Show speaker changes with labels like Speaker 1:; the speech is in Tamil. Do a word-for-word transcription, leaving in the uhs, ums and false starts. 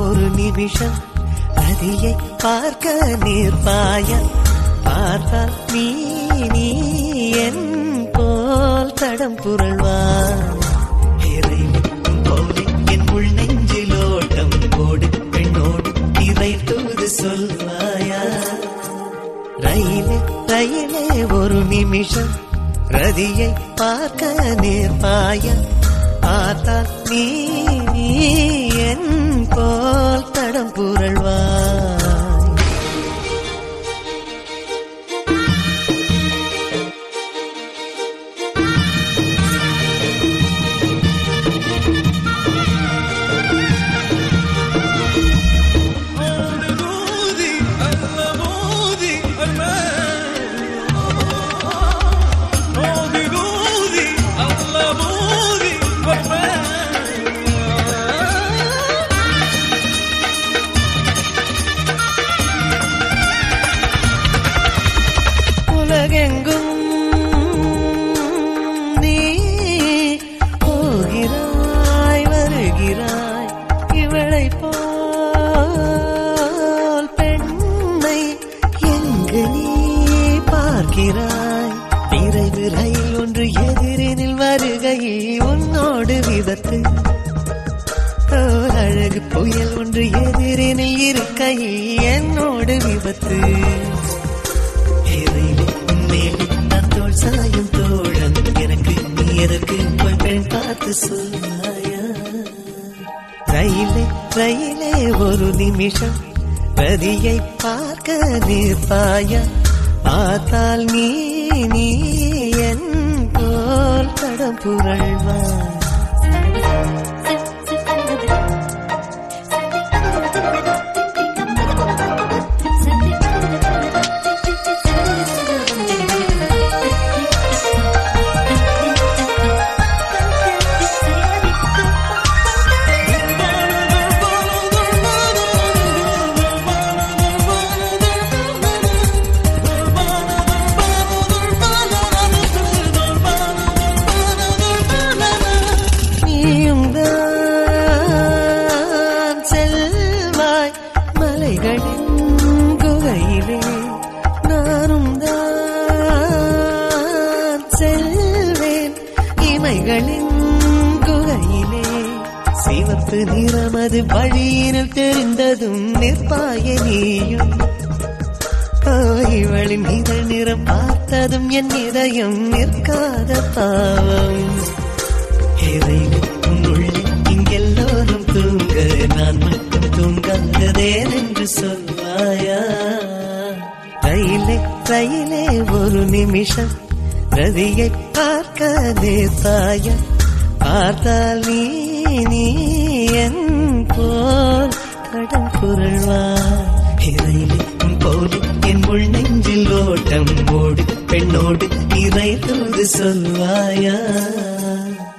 Speaker 1: ஒரு நிமிஷம் நதியை பார்க்க நிற்பாய பார்த்தால் நீ நீ என் போல் தடம் புரள்வாய் போலே என் உள் நெஞ்சிலோட்டம் ஓடு பெண்ணோடு இறை தூது சொல்வாயா ரயிலே ரயிலே ஒரு நிமிஷம் ரதியை பார்க்க நிற்பாய பார்த்தால் நீ நீ என் போல் தடம் புரள்வாய் உலகெங்கும் நீ போகிறாய் வருகிறாய் இவளை போல் பெண்ணை எங்கு நீ பார்க்கிறாய் விரைவு ரயில் ஒன்று எதிரினில் வருகையில் உன்னோடு விபத்து அழகு புயல் ஒன்று எதிரினில் இருக்கையில் என்னோடு விபத்து சாயும் தோழன் எனக்கு நீ எதற்கு போய் பெண் பார்த்து சொன்னாயா ரயிலே ரயிலே ஒரு நிமிஷம் ரதியை பார்க்க நிற்பாயா பார்த்தால் நீ நீ என் போல் தடம் புரள்வாய் குகையிலே நானும் தான் செல்வேன் இமைகளின் குகையிலே சிவப்பு நிறமது வழியினில் தெரிந்ததும் நிற்பாய நீயும் இவளின் இதழ் நிறம் பார்த்ததும் என் இதயம் நிற்காத பாவம் இங்கெல்லோரும் தூங்க நான் மட்டும் தூங்காதேன் என்று சொல்வாயா ரயிலே ரயிலே ஒரு நிமிஷம் ரதியை பார்க்க நிற்பாயா பார்த்தால் நீ நீ என் போல் தடம் புரள்வாய் ரயிலே போலே என் உள் நெஞ்சில் ஓட்டம் ஓடு பெண்ணோடு இறை தூது சொல்வாயா